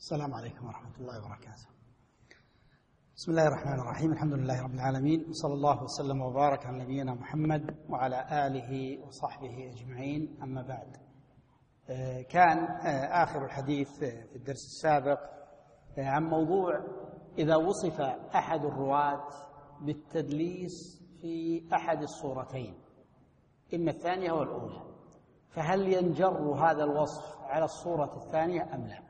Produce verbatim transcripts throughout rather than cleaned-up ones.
السلام عليكم ورحمة الله وبركاته. بسم الله الرحمن الرحيم. الحمد لله رب العالمين، وصلى الله وسلم وبارك على نبينا محمد وعلى آله وصحبه أجمعين. أما بعد، كان آخر الحديث في الدرس السابق عن موضوع إذا وصف أحد الرواة بالتدليس في أحد الصورتين، إما الثانية أو الأولى، فهل ينجر هذا الوصف على الصورة الثانية أم لا؟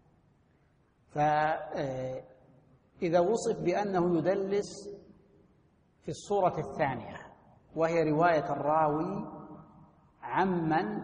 فإذا وصف بأنه يدلس في الصورة الثانية، وهي رواية الراوي عمن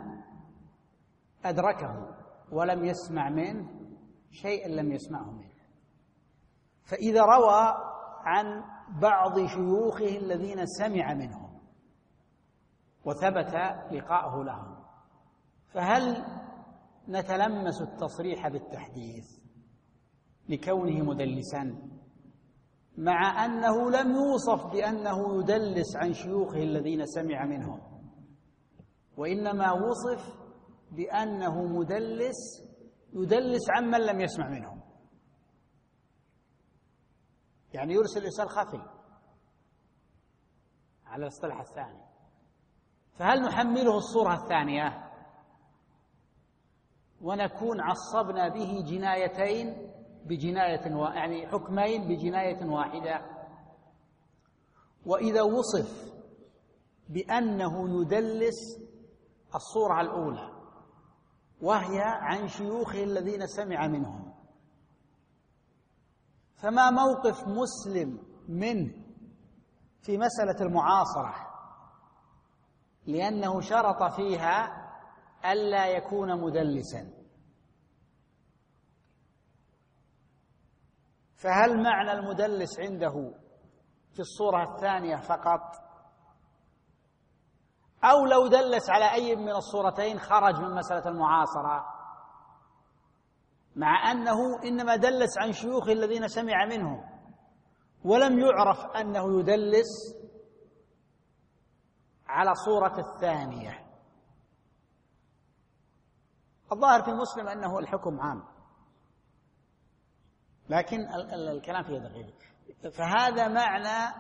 أدركه ولم يسمع منه شيئا لم يسمعه منه، فإذا روى عن بعض شيوخه الذين سمع منهم وثبت لقاؤه لهم، فهل نتلمس التصريح بالتحديث لكونه مدلسا مع أنه لم يوصف بأنه يدلس عن شيوخه الذين سمع منهم، وإنما وصف بأنه مدلس يدلس عمن لم يسمع منهم، يعني يرسل إرسال خفي على الاصطلاح الثاني؟ فهل نحمله الصورة الثانية ونكون عصبنا به جنايتين بجناية و... يعني حكمين بجناية واحدة؟ وإذا وصف بأنه يدلس الصورة الأولى وهي عن شيوخه الذين سمع منهم، فما موقف مسلم منه في مسألة المعاصرة، لأنه شرط فيها ألا يكون مدلسا؟ فهل معنى المدلس عنده في الصورة الثانية فقط، أو لو دلس على أي من الصورتين خرج من مسألة المعاصرة، مع أنه إنما دلس عن شيوخ الذين سمع منهم ولم يعرف أنه يدلس على صورة الثانية؟ الظاهر في مسلم أنه الحكم عام، لكن الكلام فيه دقيق. فهذا معنى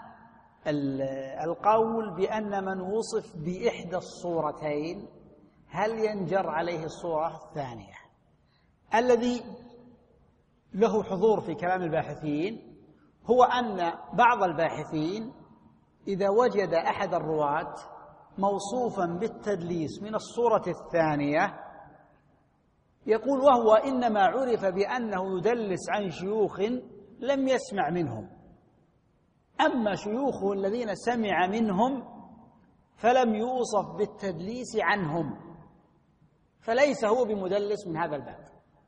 القول بأن من وصف بإحدى الصورتين هل ينجر عليه الصورة الثانية. الذي له حضور في كلام الباحثين هو أن بعض الباحثين إذا وجد أحد الرواة موصوفا بالتدليس من الصورة الثانية يقول وهو إنما عرف بأنه يدلس عن شيوخ لم يسمع منهم، أما شيوخه الذين سمع منهم فلم يوصف بالتدليس عنهم، فليس هو بمدلس من هذا الباب.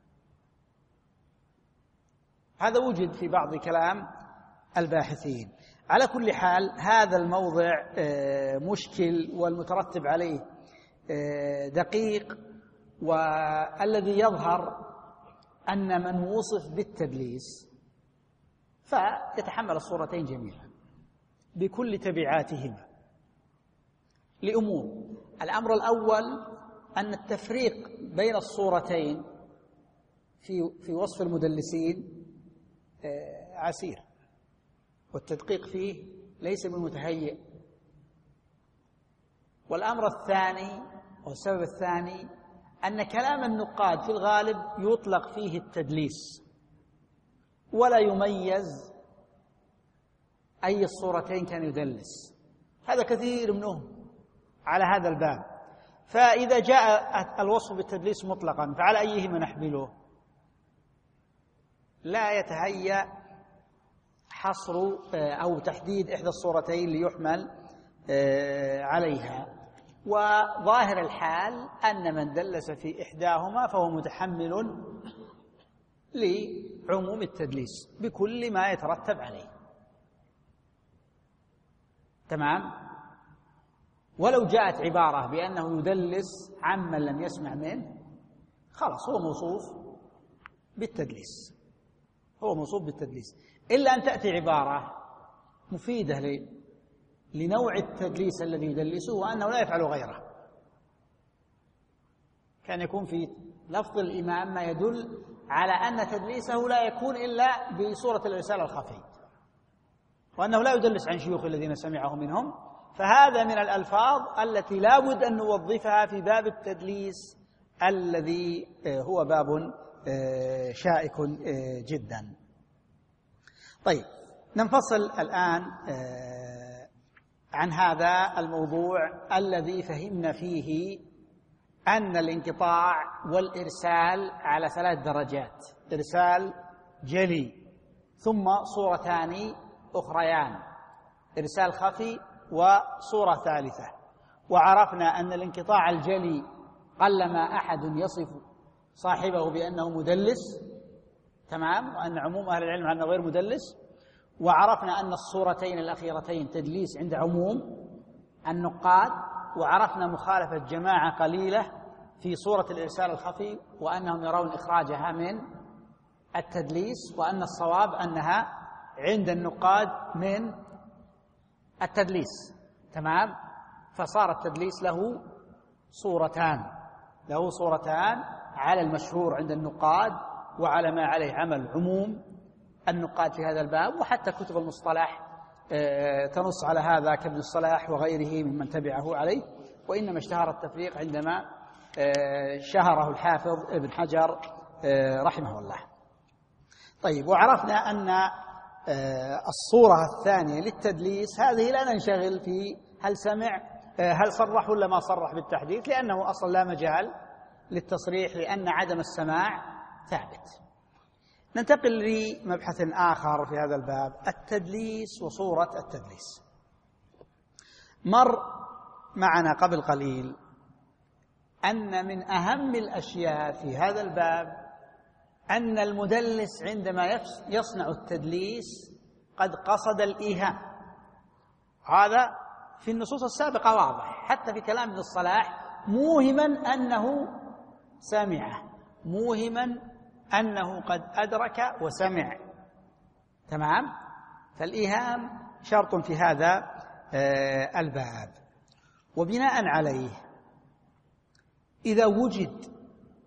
هذا وجد في بعض كلام الباحثين. على كل حال هذا الموضع مشكل والمترتب عليه دقيق، والذي يظهر أن من وصف بالتدليس فيتحمل الصورتين جميعا بكل تبعاتهما لأمور. الأمر الأول أن التفريق بين الصورتين في في وصف المدلسين عسير، والتدقيق فيه ليس بالمتهيئ. والأمر الثاني والسبب الثاني أن كلام النقاد في الغالب يطلق فيه التدليس ولا يميز أي الصورتين كان يدلس، هذا كثير منهم على هذا الباب. فإذا جاء الوصف بالتدليس مطلقا فعلى أيهما نحمله؟ لا يتهيأ حصر أو تحديد إحدى الصورتين ليحمل عليها، وظاهر الحال أن من دلس في إحداهما فهو متحمل لعموم التدليس بكل ما يترتب عليه. تمام؟ ولو جاءت عبارة بأنه يدلس عمن لم يسمع منه خلاص هو موصوف بالتدليس، هو موصوف بالتدليس، إلا أن تأتي عبارة مفيدة لنوع التدليس الذي يدلسه وأنه لا يفعل غيره. كان يكون في لفظ الإمام ما يدل على أن تدليسه لا يكون إلا بصورة الإرسال الخفي، وأنه لا يدلس عن شيوخ الذين سمعه منهم. فهذا من الألفاظ التي لا بد أن نوظفها في باب التدليس الذي هو باب شائك جدا. طيب، ننفصل الآن عن هذا الموضوع الذي فهمنا فيه أن الانقطاع والإرسال على ثلاث درجات: إرسال جلي، ثم صورتان أخريان، إرسال خفي، وصورة ثالثة. وعرفنا أن الانقطاع الجلي قلما أحد يصف صاحبه بأنه مدلس، تمام، وأن عموم أهل العلم أنه غير مدلس. وعرفنا أن الصورتين الأخيرتين تدليس عند عموم النقاد. وعرفنا مخالفة جماعة قليلة في صورة الإرسال الخفي، وأنهم يرون إخراجها من التدليس، وأن الصواب أنها عند النقاد من التدليس، تمام. فصار التدليس له صورتان له صورتان على المشهور عند النقاد، وعلى ما عليه عمل عموم النقاد في هذا الباب. وحتى كتب المصطلح تنص على هذا كابن الصلاح وغيره ممن تبعه عليه. وإنما اشتهر التفريق عندما شهره الحافظ ابن حجر رحمه الله. طيب، وعرفنا أن الصورة الثانية للتدليس هذه لا ننشغل في هل سمع هل صرح ولا ما صرح بالتحديث، لأنه أصلا لا مجال للتصريح، لأن عدم السماع ثابت. ننتقل لمبحث آخر في هذا الباب: التدليس وصورة التدليس. مر معنا قبل قليل أن من أهم الأشياء في هذا الباب أن المدلس عندما يصنع التدليس قد قصد الإيهام. هذا في النصوص السابقة واضح، حتى في كلام ابن الصلاح: موهما أنه سمع، موهما أنه قد أدرك وسمع، تمام. فالإيهام شرط في هذا الباب. وبناء عليه إذا وجد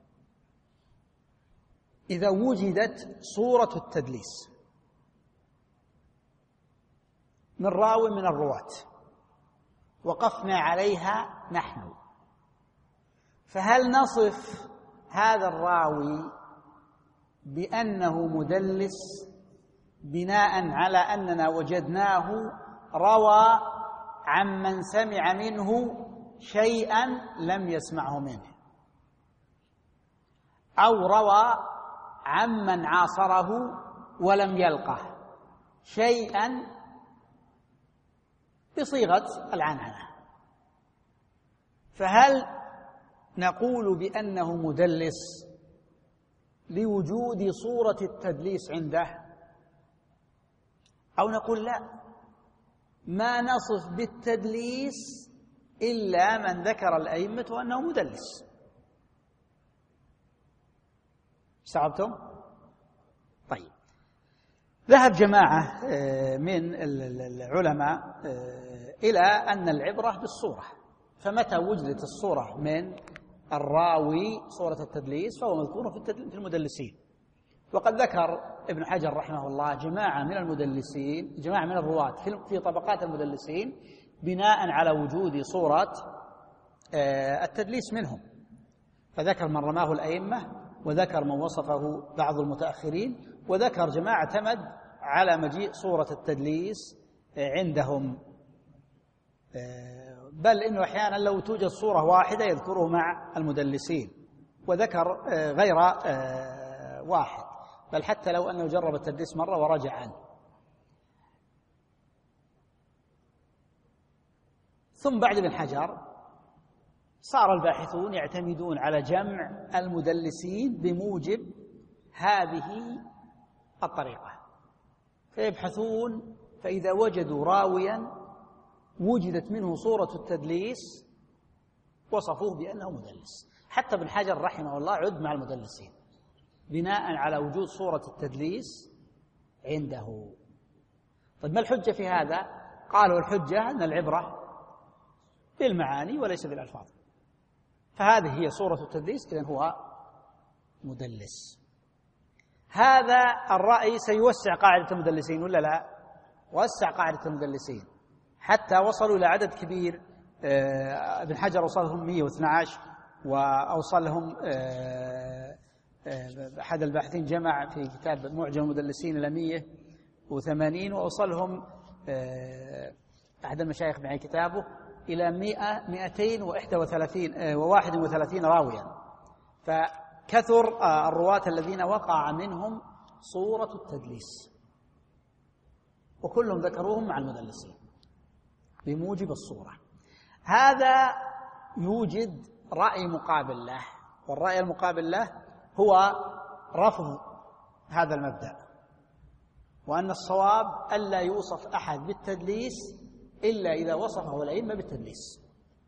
إذا وجدت صورة التدليس من راو من الرواة وقفنا عليها نحن، فهل نصف هذا الراوي بأنه مدلس بناء على أننا وجدناه روى عمن سمع منه شيئا لم يسمعه منه، أو روى عمن عاصره ولم يلقه شيئا بصيغة العنعنة؟ فهل نقول بأنه مدلس لوجود صورة التدليس عنده، أو نقول لا، ما نصف بالتدليس إلا من ذكر الأئمة وأنه مدلس؟ استوعبتم؟ طيب، ذهب جماعة من العلماء إلى أن العبرة بالصورة، فمتى وجدت الصورة من الراوي صورة التدليس فهو مذكور في المدلسين. وقد ذكر ابن حجر رحمه الله جماعة من المدلسين، جماعة من الرواة في طبقات المدلسين بناء على وجود صورة التدليس منهم، فذكر من رماه الأئمة، وذكر من وصفه بعض المتأخرين، وذكر جماعة اعتمد على مجيء صورة التدليس عندهم، بل إنه أحيانا لو توجد صورة واحدة يذكره مع المدلسين، وذكر غير واحد، بل حتى لو أنه جرب التدليس مرة ورجع عنه. ثم بعد ابن حجر صار الباحثون يعتمدون على جمع المدلسين بموجب هذه الطريقة، فيبحثون، فإذا وجدوا راويا وجدت منه صورة التدليس وصفوه بأنه مدلس. حتى ابن حجر رحمه الله عد مع المدلسين بناء على وجود صورة التدليس عنده. طيب، ما الحجة في هذا؟ قالوا الحجة أن العبرة بالمعاني وليس بالألفاظ، فهذه هي صورة التدليس، إذن هو مدلس. هذا الرأي سيوسع قاعدة المدلسين ولا لا؟ وسع قاعدة المدلسين حتى وصلوا إلى عدد كبير. ابن حجر وصلهم مئة واثني عشر، وأوصلهم أحد الباحثين جمع في كتاب معجم المدلسين إلى مئة وثمانين، وأوصلهم أحد المشايخ معي كتابه إلى مئة مئتين وإحدى وثلاثين وواحد وثلاثين راويا. فكثر الرواة الذين وقع منهم صورة التدليس، وكلهم ذكروهم مع المدلسين بموجب الصورة. هذا يوجد رأي مقابل له، والرأي المقابل له هو رفض هذا المبدأ، وأن الصواب ألا يوصف أحد بالتدليس إلا إذا وصفه الأئمة بالتدليس.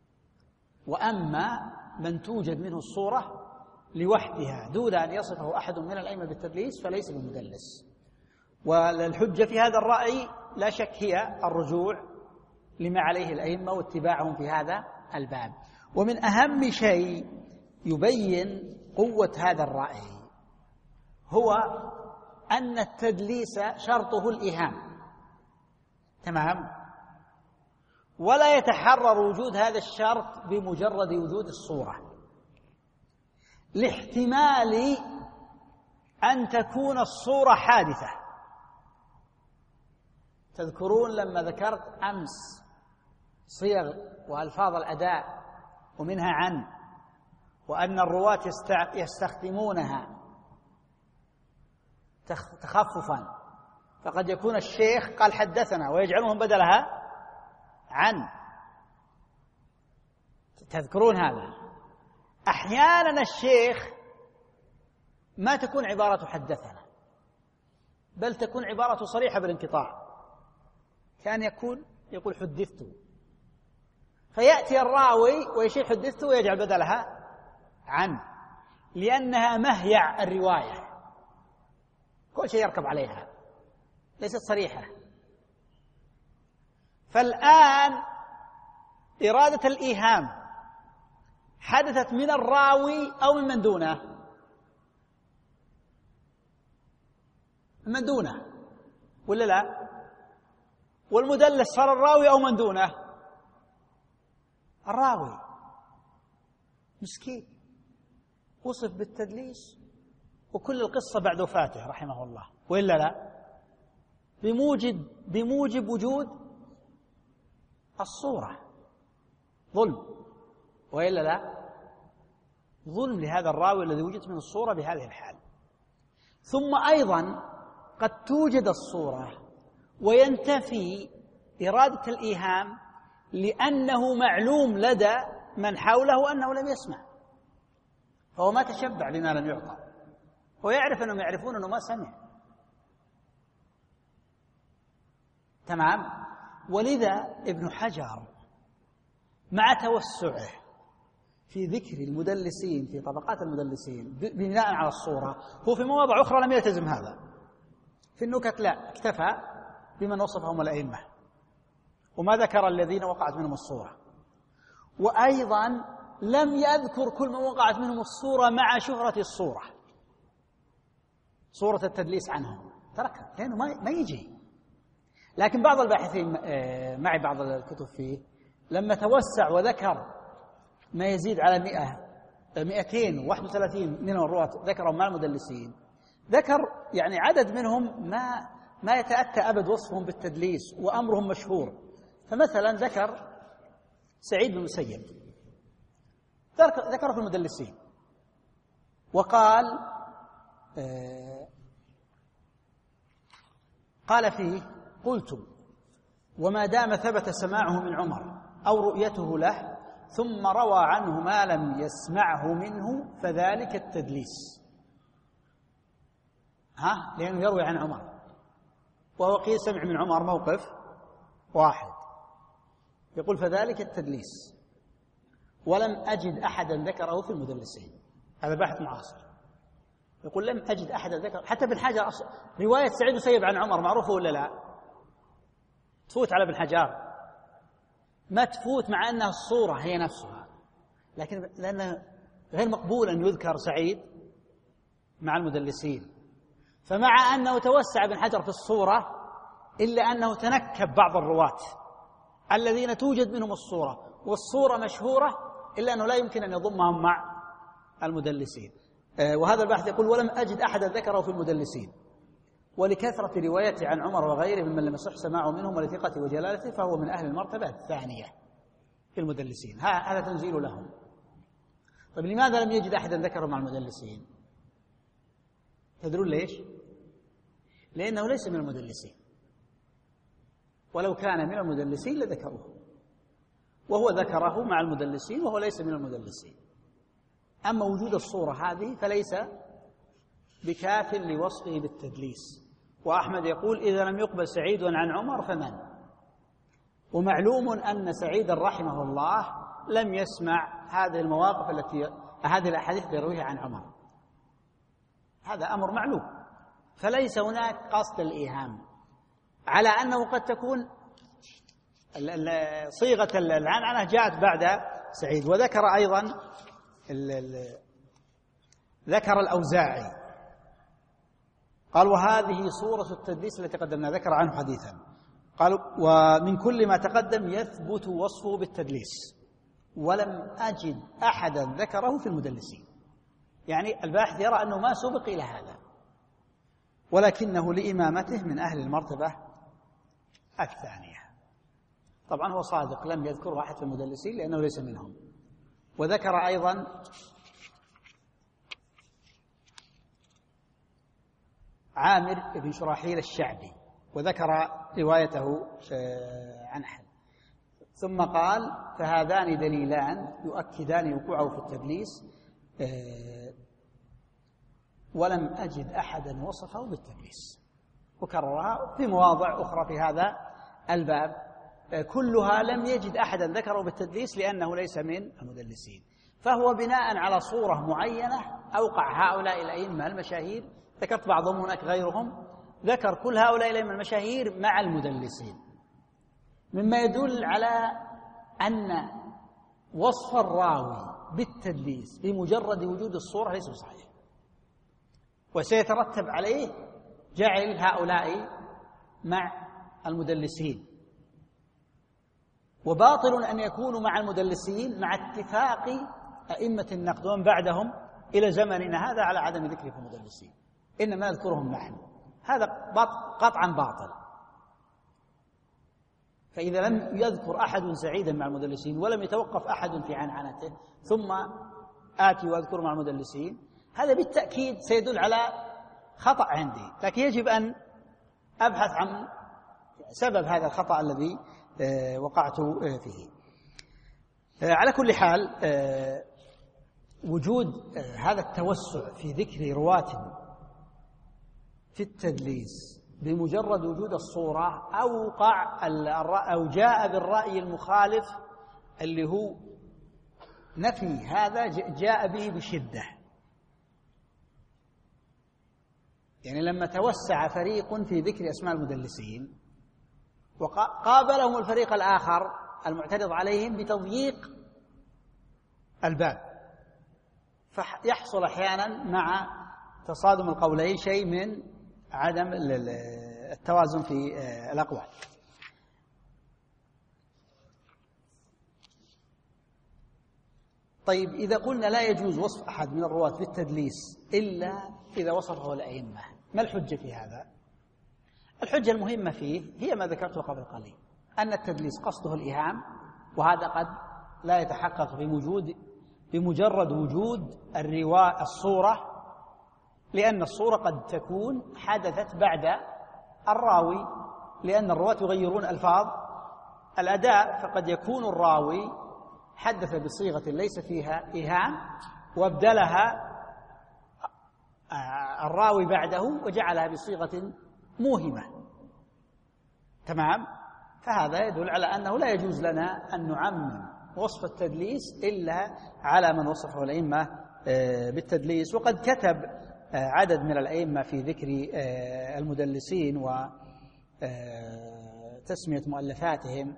وأما من توجد منه الصورة لوحدها دون أن يصفه أحد من الأئمة بالتدليس فليس بمدلس. والحجة في هذا الرأي لا شك هي الرجوع لما عليه الأئمة واتباعهم في هذا الباب. ومن أهم شيء يبين قوة هذا الرأي هو أن التدليس شرطه الإيهام، تمام؟ ولا يتحرر وجود هذا الشرط بمجرد وجود الصورة، لاحتمال أن تكون الصورة حادثة. تذكرون لما ذكرت أمس صيغ وألفاظ الأداء ومنها عن، وأن الرواة يستخدمونها تخففا، فقد يكون الشيخ قال حدثنا ويجعلهم بدلها عن. تذكرون هذا؟ أحيانا الشيخ ما تكون عبارة حدثنا، بل تكون عبارة صريحة بالانقطاع، كان يكون يقول حدثت، فيأتي الراوي ويشير حدثت ويجعل بدلها عن، لأنها مهيع الرواية، كل شيء يركب عليها، ليست صريحة. فالآن إرادة الإيهام حدثت من الراوي أو من من دونه؟ من دونه ولا لا؟ والمدلس صار الراوي أو من دونه؟ الراوي. مسكين وصف بالتدليس وكل القصة بعد وفاته رحمه الله، وإلا لا؟ بموجب بموجب وجود الصورة. ظلم، وإلا لا؟ ظلم لهذا الراوي الذي وجدت من الصورة بهذه الحال. ثم أيضا قد توجد الصورة وينتفي إرادة الإيهام لأنه معلوم لدى من حوله أنه لم يسمع، فهو ما تشبع بما لم يعطى، هو يعرف أنهم يعرفون أنه ما سمع، تمام؟ ولذا ابن حجر مع توسعه في ذكر المدلسين في طبقات المدلسين بناء على الصورة، هو في مواضع أخرى لم يلتزم هذا. في النكت لا، اكتفى بمن وصفهم الأئمة وما ذكر الذين وقعت منهم الصورة، وأيضا لم يذكر كل من وقعت منهم الصورة مع شهرة الصورة، صورة التدليس عنهم تركها لأنه ما يجي. لكن بعض الباحثين معي بعض الكتب فيه لما توسع وذكر ما يزيد على مئة مئتين وواحد وثلاثين من الرواة ذكروا مع المدلسين، ذكر يعني عدد منهم ما ما يتأتى أبد وصفهم بالتدليس وأمرهم مشهور. فمثلا ذكر سعيد بن المسيب، ذكره في المدلسين وقال آه قال فيه: قلت وما دام ثبت سماعه من عمر أو رؤيته له ثم روى عنه ما لم يسمعه منه فذلك التدليس. ها، لأنه يروي عن عمر، وهو قيل سمع من عمر موقف واحد، يقول فذلك التدليس. ولم أجد أحدا ذكره في المدلسين، هذا باحث معاصر يقول لم أجد أحدا ذكر. حتى ابن حجر رواية سعيد مسيب عن عمر معروفة ولا لا؟ تفوت على ابن حجر، ما تفوت مع أنها الصورة هي نفسها، لكن لأنه غير مقبول أن يذكر سعيد مع المدلسين. فمع أنه توسع ابن حجر في الصورة إلا أنه تنكب بعض الرواة الذين توجد منهم الصورة والصورة مشهورة، إلا أنه لا يمكن أن يضمهم مع المدلسين. وهذا الباحث يقول: ولم أجد أحدا ذكره في المدلسين، ولكثرة روايته عن عمر وغيره ممن لم يصح سماعه منهم ولثقته وجلالته فهو من أهل المرتبة الثانية في المدلسين. هذا تنزيل لهم. طيب لماذا لم يجد أحدا ذكره مع المدلسين؟ تدرون ليش؟ لأنه ليس من المدلسين، ولو كان من المدلسين لذكروه، وهو ذكره مع المدلسين وهو ليس من المدلسين. أما وجود الصورة هذه فليس بكاف لوصفه بالتدليس. وأحمد يقول: إذا لم يقبل سعيد عن عمر فمن؟ ومعلوم أن سعيدا رحمه الله لم يسمع هذه المواقف التي هذه الأحاديث يرويها عن عمر، هذا أمر معلوم. فليس هناك قصد الإيهام، على أنه قد تكون صيغة العنعنة جاءت بعد سعيد. وذكر أيضا ال ال ذكر الأوزاعي قال: وهذه صورة التدليس التي قدمنا، ذكر عنه حديثا. قال: ومن كل ما تقدم يثبت وصفه بالتدليس، ولم أجد أحدا ذكره في المدلسين. يعني الباحث يرى أنه ما سبق إلى هذا، ولكنه لإمامته من أهل المرتبة الثانية. طبعا هو صادق، لم يذكر أحد في المدلسين لأنه ليس منهم. وذكر أيضا عامر بن شراحيل الشعبي، وذكر روايته عن أحد، ثم قال: فهذان دليلان يؤكدان وقوعه في التدليس، ولم أجد أحدا وصفه بالتدليس. وكررها في مواضع أخرى في هذا الباب، كلها لم يجد أحدا ذكره بالتدليس لأنه ليس من المدلسين. فهو بناء على صورة معينة أوقع هؤلاء الأئمة المشاهير، ذكرت بعضهم هناك غيرهم، ذكر كل هؤلاء الأئمة المشاهير مع المدلسين، مما يدل على أن وصف الراوي بالتدليس بمجرد وجود الصورة ليس صحيح، وسيترتب عليه جعل هؤلاء مع المدلسين. وباطل أن يكونوا مع المدلسين مع اتفاق أئمة النقد ومن بعدهم إلى زمننا هذا على عدم ذكر في المدلسين، إنما نذكرهم نحن، هذا قطعا باطل. فإذا لم يذكر أحد سعيدا مع المدلسين ولم يتوقف أحد في عنعنته ثم آتي وأذكر مع المدلسين، هذا بالتأكيد سيدل على خطأ عندي، لكن يجب أن أبحث عن سبب هذا الخطأ الذي وقعت فيه. على كل حال، وجود هذا التوسع في ذكر رواة في التدليس بمجرد وجود الصورة أوقع أو جاء بالرأي المخالف اللي هو نفي هذا، جاء به بشدة. يعني لما توسع فريق في ذكر أسماء المدلسين وقابلهم الفريق الآخر المعترض عليهم بتضييق الباب، فيحصل أحيانا مع تصادم القولين شيء من عدم التوازن في الأقوال. طيب إذا قلنا لا يجوز وصف أحد من الرواة بالتدليس إلا إذا وصفه الأئمة، ما الحجة في هذا؟ الحجة المهمة فيه هي ما ذكرته قبل قليل، أن التدليس قصده الإيهام، وهذا قد لا يتحقق بوجود بمجرد وجود الرواء الصورة، لأن الصورة قد تكون حدثت بعد الراوي، لأن الرواة يغيرون ألفاظ الأداء، فقد يكون الراوي حدث بصيغة ليس فيها إيهام وابدلها الراوي بعده وجعلها بصيغة موهمة، تمام؟ فهذا يدل على أنه لا يجوز لنا أن نعمم وصف التدليس إلا على من وصفه الأئمة بالتدليس. وقد كتب عدد من الأئمة في ذكر المدلسين وتسمية مؤلفاتهم،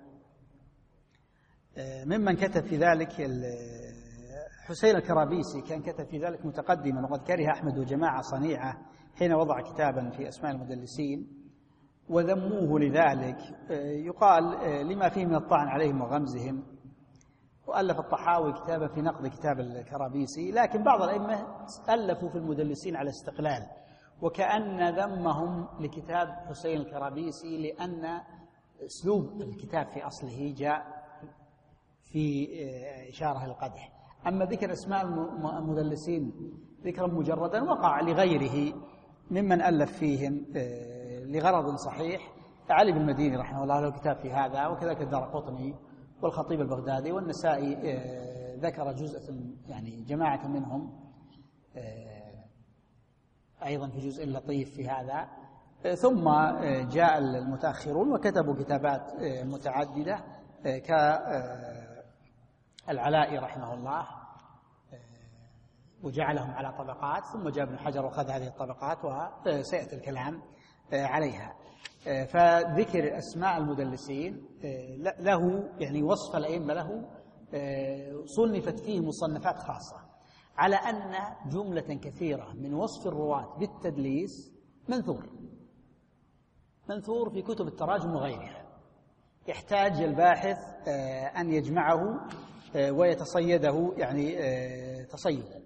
ممن كتب في ذلك حسين الكرابيسي كان كتب في ذلك متقدما، وقد كره أحمد وجماعة صنيعة حين وضع كتابا في أسماء المدلسين وذموه لذلك، يقال لما فيه من الطعن عليهم وغمزهم. وألف الطحاوي كتابا في نقد كتاب الكرابيسي، لكن بعض الأئمة ألفوا في المدلسين على استقلال، وكأن ذمهم لكتاب حسين الكرابيسي لأن أسلوب الكتاب في أصله جاء في إشارة للقدح. أما ذكر أسماء المدلسين ذكرا مجردا وقع لغيره ممن ألف فيهم لغرض صحيح. علي بن المديني رحمه الله له كتاب في هذا، وكذلك الدارقطني والخطيب البغدادي والنسائي ذكر جزء يعني جماعة منهم أيضا في جزء لطيف في هذا. ثم جاء المتأخرون وكتبوا كتابات متعددة كالعلائي رحمه الله وجعلهم على طبقات، ثم جاء ابن حجر وأخذ هذه الطبقات وسيأتي الكلام عليها. فذكر أسماء المدلسين له يعني وصف الأئمة له صنفت فيه مصنفات خاصة، على أن جملة كثيرة من وصف الرواة بالتدليس منثور منثور في كتب التراجم وغيرها، يحتاج الباحث أن يجمعه ويتصيده يعني تصيدا.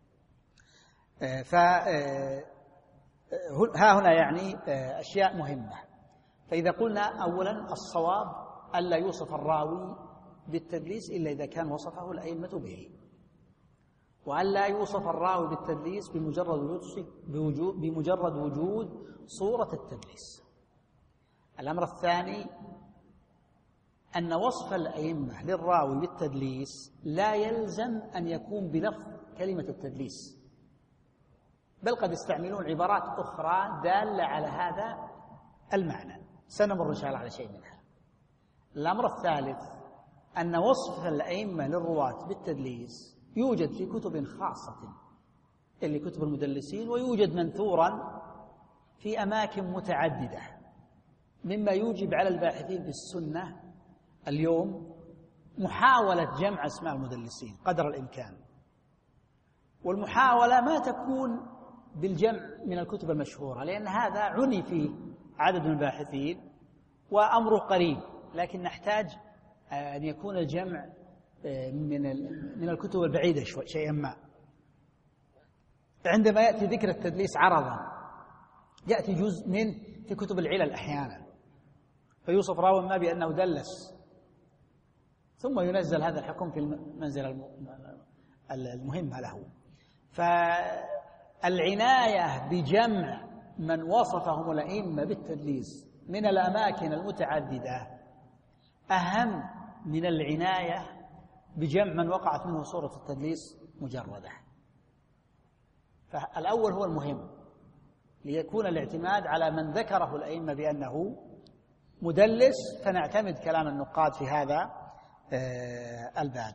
فها هنا يعني أشياء مهمة. فإذا قلنا أولا الصواب ألا يوصف الراوي بالتدليس إلا إذا كان وصفه الأئمة به، وألا يوصف الراوي بالتدليس بمجرد وجود بمجرد وجود صورة التدليس. الأمر الثاني أن وصف الأئمة للراوي بالتدليس لا يلزم أن يكون بلفظ كلمة التدليس، بل قد يستعملون عبارات أخرى دالة على هذا المعنى، سنمر إن شاء الله على شيء منها. الأمر الثالث أن وصف الأئمة للرواة بالتدليس يوجد في كتب خاصة اللي كتب المدلسين، ويوجد منثورا في أماكن متعددة، مما يوجب على الباحثين في السنة اليوم محاولة جمع أسماء المدلسين قدر الإمكان. والمحاولة ما تكون بالجمع من الكتب المشهورة، لأن هذا عني فيه عدد من الباحثين وأمره قريب، لكن نحتاج أن يكون الجمع من من الكتب البعيدة شيئا ما. عندما يأتي ذكر التدليس عرضا يأتي جزء من في كتب العلل أحيانا، فيوصف راو ما بأنه دلس، ثم ينزل هذا الحكم في المنزلة المهمة له. فالعناية بجمع من وصفهم الأئمة بالتدليس من الأماكن المتعددة أهم من العناية بجمع من وقعت منه صورة التدليس مجردة. فالأول هو المهم، ليكون الاعتماد على من ذكره الأئمة بأنه مدلس، فنعتمد كلام النقاد في هذا الباب.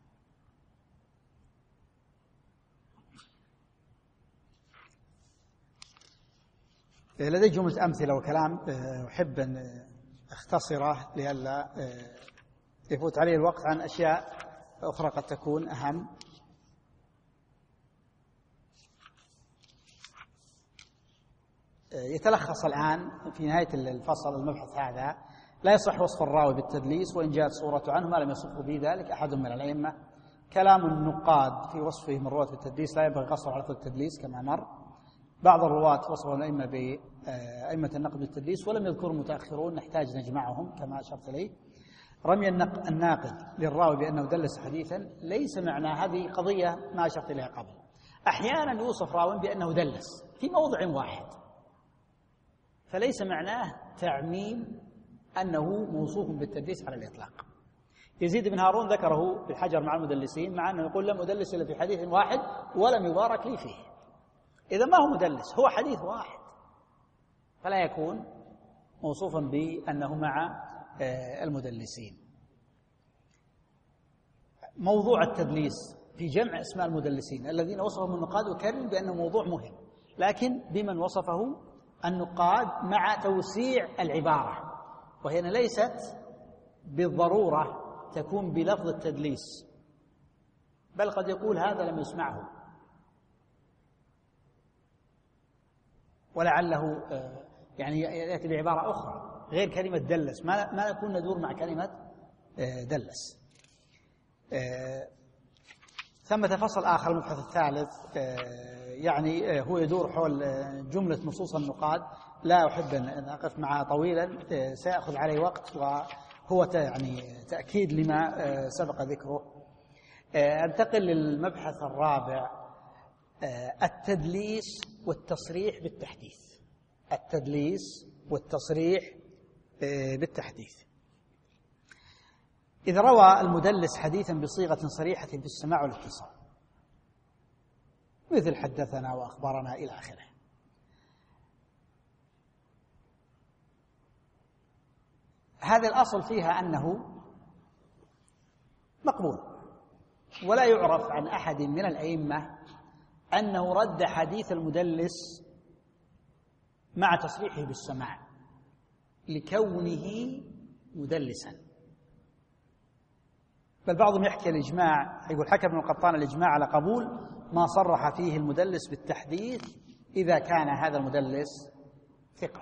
لدي جملة أمثلة وكلام أحب أن أختصره لئلا يفوت عليه الوقت عن أشياء أخرى قد تكون أهم. يتلخص الآن في نهاية الفصل المبحث هذا: لا يصح وصف الراوي بالتدليس وإن جاءت صورة عنه ما لم يصفه به ذلك أحد من الأئمة. كلام النقاد في وصفهم الرواة بالتدليس لا ينبغي قصر على التدليس كما مر. بعض الرواة وصفوا الأئمة بأئمة النقد بالتدليس ولم يذكروا المتأخرون، نحتاج نجمعهم كما أشرت إليه. رمي الناقد للراوي بأنه دلس حديثا ليس معنى هذه قضية ما أشرت إليها قبل. أحيانا يوصف راوي بأنه دلس في موضع واحد، فليس معناه تعميم أنه موصوف بالتدليس على الإطلاق. يزيد بن هارون ذكره في الحجر مع المدلسين، مع أنه يقول لم أدلس إلا في حديث واحد ولم يبارك لي فيه. إذا ما هو مدلس، هو حديث واحد، فلا يكون موصوفا بأنه مع المدلسين. موضوع التدليس في جمع اسماء المدلسين الذين وصفهم النقاد وكرر بأنه موضوع مهم، لكن بمن وصفه النقاد مع توسيع العبارة، وهنا ليست بالضرورة تكون بلفظ التدليس، بل قد يقول هذا لم يسمعه. ولعله يعني يأتي بعبارة أخرى غير كلمة دلس، ما ما نكون ندور مع كلمة دلس. ثمة فصل آخر المبحث الثالث يعني هو يدور حول جملة نصوص النقاد، لا أحب أن أقف معه طويلا، سيأخذ عليه وقت، وهو يعني تأكيد لما سبق ذكره. أنتقل للمبحث الرابع، التدليس والتصريح بالتحديث. التدليس والتصريح بالتحديث. إذا روى المدلس حديثا بصيغة صريحة في السماع والاتصال، مثل حدثنا وأخبرنا إلى آخره، هذا الأصل فيها أنه مقبول، ولا يعرف عن أحد من الأئمة أنه رد حديث المدلس مع تصريحه بالسماع لكونه مدلسا. بل بعضهم يحكي الإجماع، يقول حكى ابن القطان الإجماع على قبول ما صرح فيه المدلس بالتحديث إذا كان هذا المدلس ثقة.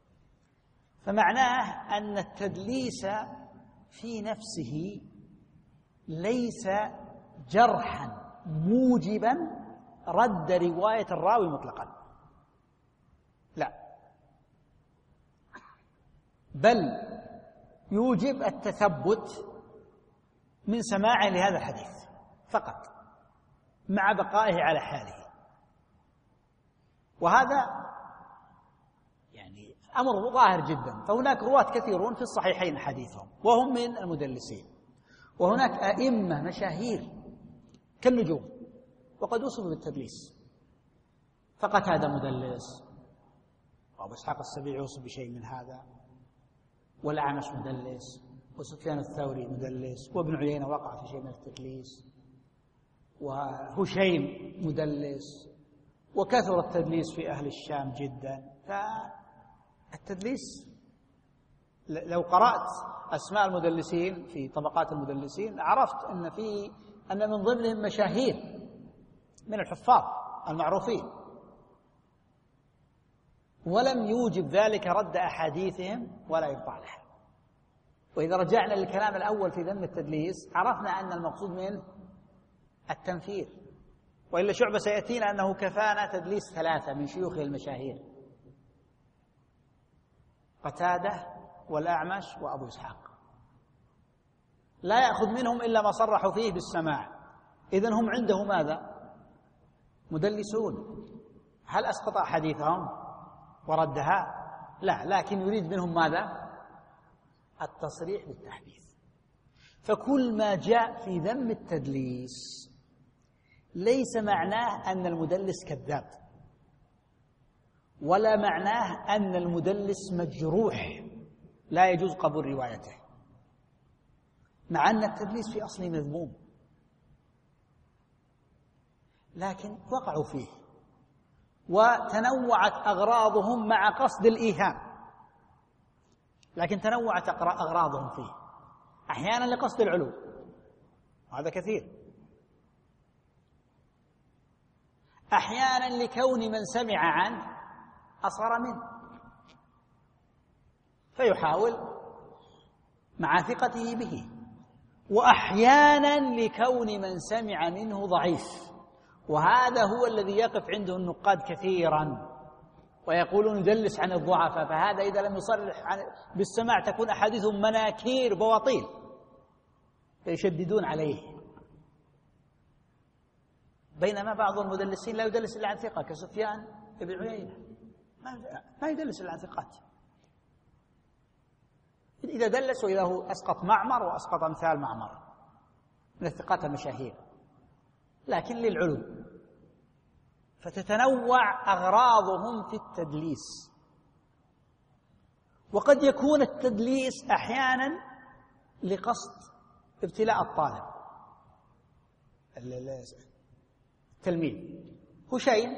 فمعناه أن التدليس في نفسه ليس جرحا موجبا رد رواية الراوي مطلقا، لا، بل يوجب التثبت من سماعه لهذا الحديث فقط مع بقائه على حاله. وهذا يعني أمر ظاهر جدا. فهناك رواة كثيرون في الصحيحين حديثهم وهم من المدلسين، وهناك أئمة مشاهير كالنجوم وقد وصفوا بالتدليس، فقتادة مدلس، وأبو إسحاق السبيعي يوصف بشيء من هذا، والأعمش مدلس، وسفيان الثوري مدلس، وابن عيينة وقع في شيء من التدليس، وهشيم مدلس، وكثر التدليس في أهل الشام جدا. فالتدليس لو قرأت أسماء المدلسين في طبقات المدلسين عرفت أن في أن من ضمنهم مشاهير من الحفاظ المعروفين، ولم يوجب ذلك رد أحاديثهم ولا إبطالها. وإذا رجعنا للكلام الأول في ذم التدليس عرفنا أن المقصود منه التنفير، وإلا شعبة سيأتينا أنه كفانا تدليس ثلاثة من شيوخه المشاهير، قتادة والأعمش وأبو إسحاق، لا يأخذ منهم إلا ما صرحوا فيه بالسماع. إذن هم عنده ماذا؟ مدلسون. هل أسقط حديثهم وردها؟ لا، لكن يريد منهم ماذا؟ التصريح بالتحديث. فكل ما جاء في ذم التدليس ليس معناه أن المدلس كذاب، ولا معناه أن المدلس مجروح لا يجوز قبول روايته، مع أن التدليس في أصله مذموم، لكن وقعوا فيه وتنوعت أغراضهم مع قصد الإيهام، لكن تنوعت أغراضهم فيه، أحيانا لقصد العلو، وهذا كثير، أحيانا لكون من سمع عنه أصغر منه فيحاول مع ثقته به، وأحيانا لكون من سمع منه ضعيف، وهذا هو الذي يقف عنده النقاد كثيرا ويقولون يدلس عن الضعفاء، فهذا إذا لم يصرح عن بالسماع تكون أحاديثهم مناكير بواطيل فيشددون عليه. بينما بعض المدلسين لا يدلس إلا عن ثقة كسفيان بن عيينة، ما يدلس إلا عن ثقات، إذا دلس وإذا هو أسقط معمر وأسقط أمثال معمر من الثقات المشاهير، لكن للعلو. فتتنوع أغراضهم في التدليس، وقد يكون التدليس أحيانا لقصد ابتلاء الطالب التلميذ. هشيم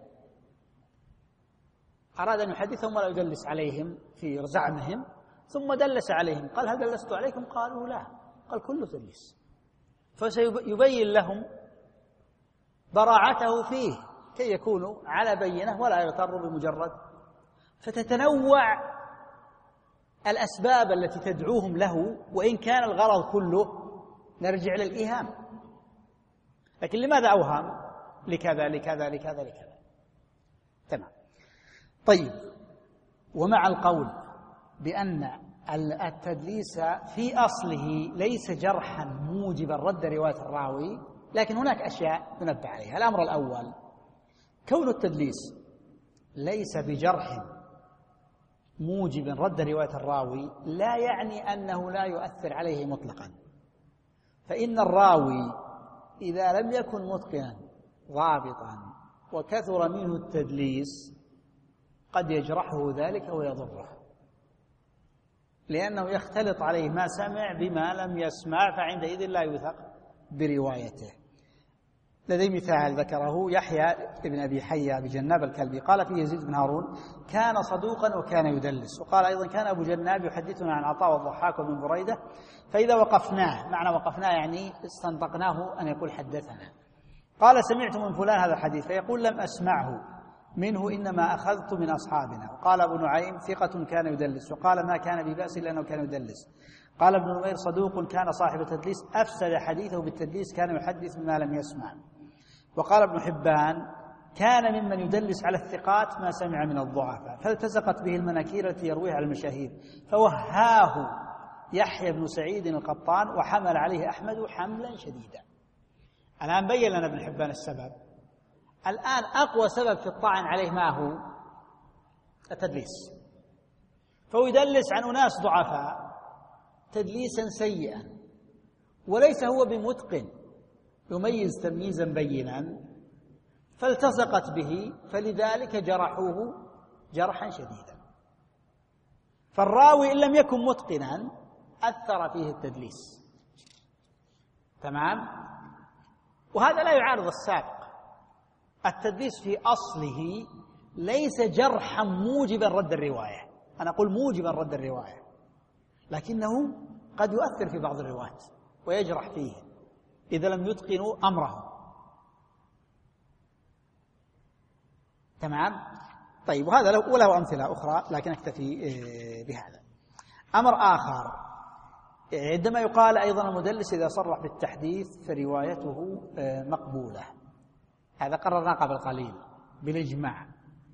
أراد أن يحدثهم ولا يدلس عليهم في زعمهم، ثم دلس عليهم، قال هل دلست عليكم؟ قالوا لا، قال كله تدليس، فسيبين لهم براعته فيه كي يكونوا على بينة ولا يغتروا بمجرد، فتتنوع الأسباب التي تدعوهم له، وإن كان الغرض كله نرجع للإيهام. لكن لماذا أوهم؟ لكذا لكذا لكذا لكذا. تمام. طيب، ومع القول بأن التدليس في أصله ليس جرحا موجبا رد رواية الراوي، لكن هناك أشياء ننبه عليها. الأمر الأول، كون التدليس ليس بجرح موجب رد رواية الراوي لا يعني أنه لا يؤثر عليه مطلقا، فإن الراوي إذا لم يكن متقنا ضابطا وكثر منه التدليس قد يجرحه ذلك ويضره، لأنه يختلط عليه ما سمع بما لم يسمع، فعندئذ لا يوثق بروايته. لدي مثال ذكره يحيى بن أبي حية بجناب الكلبي، قال فيه يزيد بن هارون كان صدوقا وكان يدلس. وقال أيضا كان أبو جناب يحدثنا عن عطاء والضحاك وابن بريدة، فإذا وقفناه، معنى وقفناه يعني استنطقناه أن يقول حدثنا، قال سمعت من فلان هذا الحديث، فيقول لم أسمعه منه إنما أخذت من أصحابنا. وقال أبو نعيم ثقة كان يدلس، وقال ما كان ببأس لأنه كان يدلس. قال ابن نمير صدوق كان صاحب تدليس أفسد حديثه بالتدليس، كان يحدث بما لم يسمع. وقال ابن حبان كان ممن يدلس على الثقات ما سمع من الضعفاء، فالتزقت به المناكير التي يرويها على المشاهير، فوهاه يحيى بن سعيد القطان وحمل عليه أحمد حملا شديدا. الآن بين لنا ابن حبان السبب. الآن أقوى سبب في الطعن عليه ما هو؟ التدليس، فهو يدلس عن أناس ضعفاء تدليسا سيئا، وليس هو بمتقن يميز تمييزا بينا، فالتصقت به، فلذلك جرحوه جرحا شديدا. فالراوي إن لم يكن متقنا أثر فيه التدليس. تمام؟ وهذا لا يعارض السابق. التدليس في أصله ليس جرحا موجبا رد الرواية، أنا أقول موجبا رد الرواية، لكنه قد يؤثر في بعض الروايات ويجرح فيه إذا لم يتقنوا أمره. تمام؟ طيب، وهذا له وله أمثلة أخرى لكن أكتفي بهذا. أمر آخر، عندما يقال أيضا المدلس إذا صرح بالتحديث فروايته مقبولة، هذا قررنا قبل قليل بالإجماع.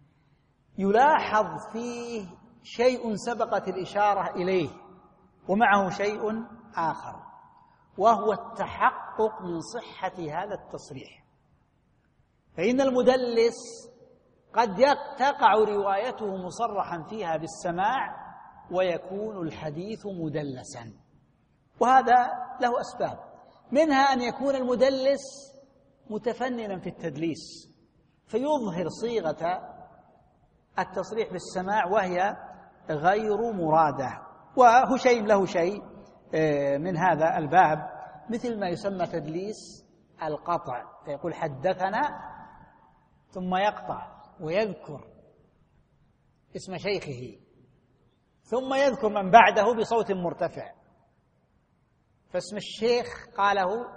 يلاحظ فيه شيء سبقت الإشارة إليه ومعه شيء آخر، وهو التحقق من صحة هذا التصريح. فإن المدلس قد تقع روايته مصرحا فيها بالسماع ويكون الحديث مدلسا، وهذا له أسباب، منها أن يكون المدلس متفننا في التدليس فيظهر صيغة التصريح بالسماع وهي غير مرادة. وهشيم له شيء من هذا الباب، مثل ما يسمى تدليس القطع، فيقول حدثنا ثم يقطع ويذكر اسم شيخه ثم يذكر من بعده بصوت مرتفع، فاسم الشيخ قاله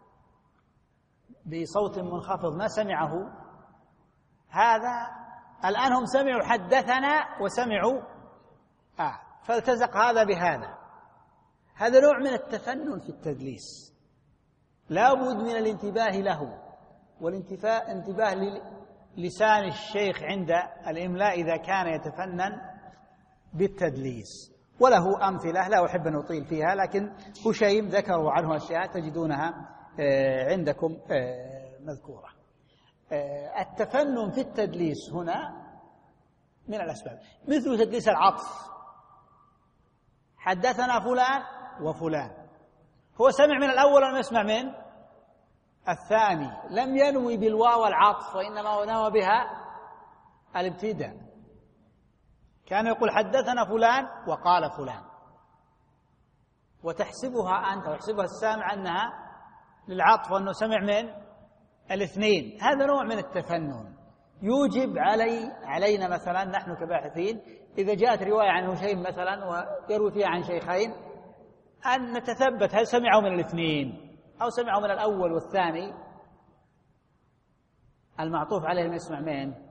بصوت منخفض ما سمعه، هذا الآن هم سمعوا حدثنا وسمعوا آه فالتزق هذا بهذا. هذا نوع من التفنن في التدليس، لا بد من الانتباه له، والانتباه انتباه لسان الشيخ عند الإملاء إذا كان يتفنن بالتدليس. وله أمثلة لا أحب أن أطيل فيها، لكن هشيم ذكروا عنه أشياء تجدونها عندكم مذكورة. التفنن في التدليس هنا من الأسباب، مثل تدليس العطف، حدثنا فلان وفلان، هو سمع من الأول ولم يسمع من الثاني، لم ينوي بالواو العطف وإنما نوى بها الابتداء، كان يقول حدثنا فلان وقال فلان، وتحسبها أنت ويحسبها السامع أنها للعطف وأنه سمع من الاثنين. هذا نوع من التفنن يوجب علي علينا مثلا نحن كباحثين إذا جاءت رواية عن هشيم مثلا ويروي فيها عن شيخين أن نتثبت هل سمعوا من الاثنين أو سمعوا من الأول والثاني المعطوف عليه لم يسمع مين؟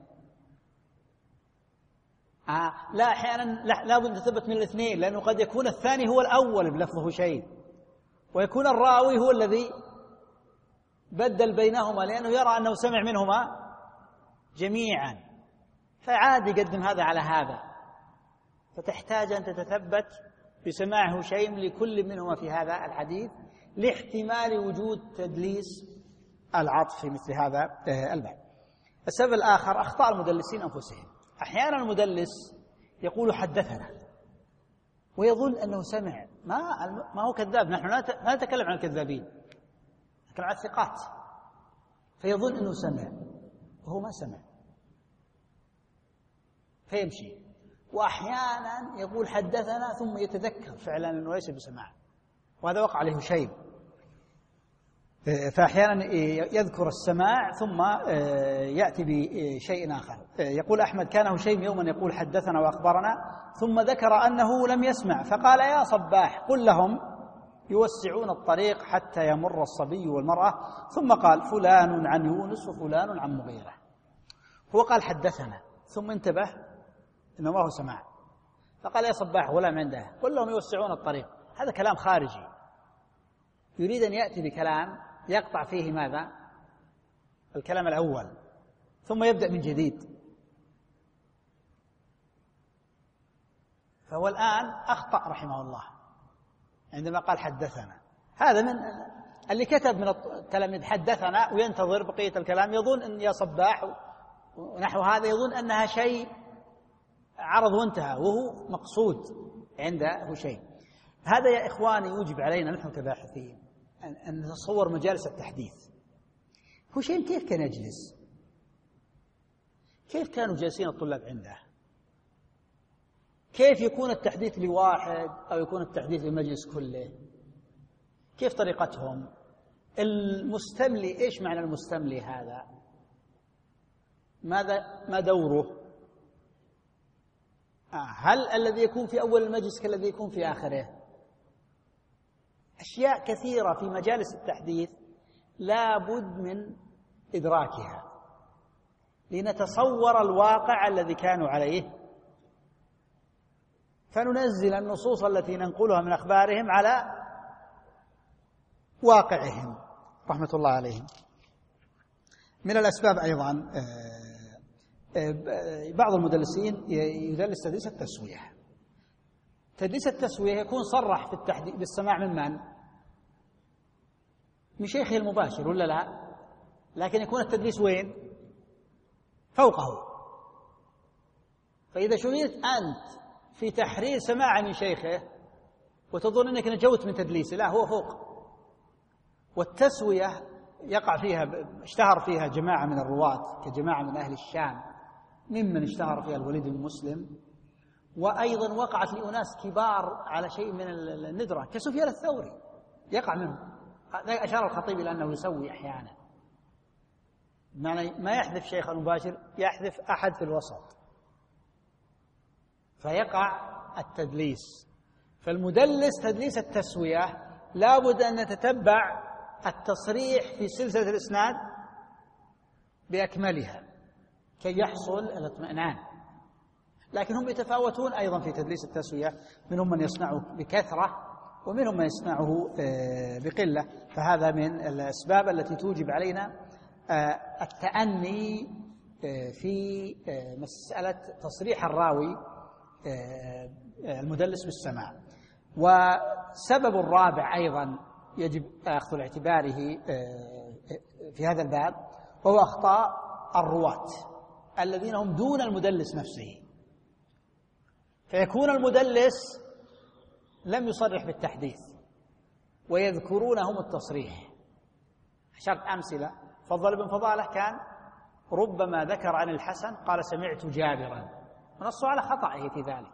آه لا، أحيانا لا, لا بد تثبت من الاثنين، لأنه قد يكون الثاني هو الأول بلفظه شيء، ويكون الراوي هو الذي بدل بينهما لأنه يرى أنه سمع منهما جميعا، فعادي يقدم هذا على هذا، فتحتاج أن تتثبت بسماع هشيم لكل منهما في هذا الحديث لاحتمال وجود تدليس العطف في مثل هذا الباب. السبب الآخر أخطاء المدلسين أنفسهم. أحيانا المدلس يقول حدثنا ويظن أنه سمع، ما ما هو كذاب، نحن لا نتكلم عن الكذابين، نتكلم عن الثقات، فيظن أنه سمع وهو ما سمع فيمشي. وأحيانا يقول حدثنا ثم يتذكر فعلا أنه ليس بسماع، وهذا وقع عليه شيء، فأحيانا يذكر السماع ثم يأتي بشيء آخر. يقول أحمد: كان هشيم يوما يقول حدثنا وأخبرنا، ثم ذكر أنه لم يسمع فقال: يا صباح قل لهم يوسعون الطريق حتى يمر الصبي والمرأة. ثم قال: فلان عن يونس وفلان عن مغيرة. هو قال حدثنا ثم انتبه إنه ما هو سماع، فقال: يا صباح غلام عنده قل لهم يوسعون الطريق. هذا كلام خارجي، يريد أن يأتي بكلام يقطع فيه ماذا؟ الكلام الأول، ثم يبدأ من جديد. فهو الآن أخطأ رحمه الله عندما قال حدثنا. هذا من اللي كتب من التلاميذ حدثنا وينتظر بقية الكلام، يظن أن يا صباح ونحو هذا يظن أنها شيء عرض وانتهى، وهو مقصود عنده شيء. هذا يا إخواني يوجب علينا نحن كباحثين أن نتصور مجالس التحديث. هشيم كيف كان يجلس؟ كيف كانوا جالسين الطلاب عنده؟ كيف يكون التحديث لواحد أو يكون التحديث للمجلس كله؟ كيف طريقتهم؟ المستملي، إيش معنى المستملي هذا؟ ماذا ما دوره؟ هل الذي يكون في أول المجلس كالذي يكون في آخره؟ أشياء كثيرة في مجالس التحديث لا بد من إدراكها لنتصور الواقع الذي كانوا عليه، فننزل النصوص التي ننقلها من أخبارهم على واقعهم رحمة الله عليهم. من الأسباب أيضا بعض المدلسين يدلس تدليس التسوية. تدليس التسوية يكون صرح في التحديث بالسماع من من؟ من شيخه المباشر ولا لا؟ لكن يكون التدليس وين؟ فوقه. فإذا شغلت أنت في تحرير سماع من شيخه وتظن أنك نجوت من تدليسه، لا، هو فوق. والتسوية يقع فيها، اشتهر فيها جماعة من الرواة كجماعة من أهل الشام ممن اشتهر فيها الوليد بن مسلم، وأيضا وقعت لأناس كبار على شيء من الندرة كسفيان الثوري يقع منه. أشار الخطيب إلى أنه يسوي أحيانا، ما يحذف شيخ المباشر، يحذف أحد في الوسط فيقع التدليس. فالمدلس تدليس التسوية لا بد أن نتتبع التصريح في سلسلة الإسناد بأكملها كي يحصل الاطمئنان. لكن هم يتفاوتون أيضا في تدليس التسوية، منهم من يصنعه بكثرة ومنهم من يصنعه بقلة. فهذا من الأسباب التي توجب علينا التأني في مسألة تصريح الراوي المدلس بالسماع. وسبب الرابع أيضا يجب أخذ اعتباره في هذا الباب، وهو أخطاء الرواة الذين هم دون المدلس نفسه. فيكون المدلس لم يصرح بالتحديث ويذكرون هم التصريح. أشرت أمثلة. فضل بن فضالة كان ربما ذكر عن الحسن قال سمعت جابرا، ونصوا على خطأه في ذلك.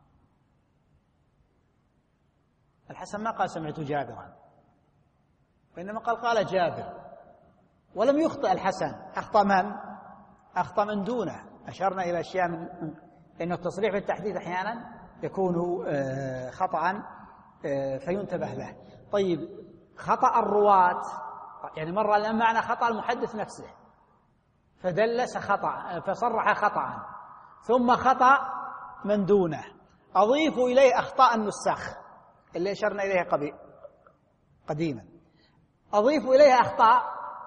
الحسن ما قال سمعت جابرا، وإنما قال قال جابر، ولم يخطئ الحسن. أخطأ من؟ أخطأ من دونه. أشرنا إلى أشياء من إنه التصريح بالتحديث أحيانا يكون خطأ فينتبه له. طيب، خطأ الرواة يعني مرة لما معنى خطأ المحدث نفسه، فدلس خطأ فصرح خطأ ثم خطأ من دونه، أضيف إليه أخطاء النساخ اللي أشرنا إليها قديما، أضيف إليها أخطاء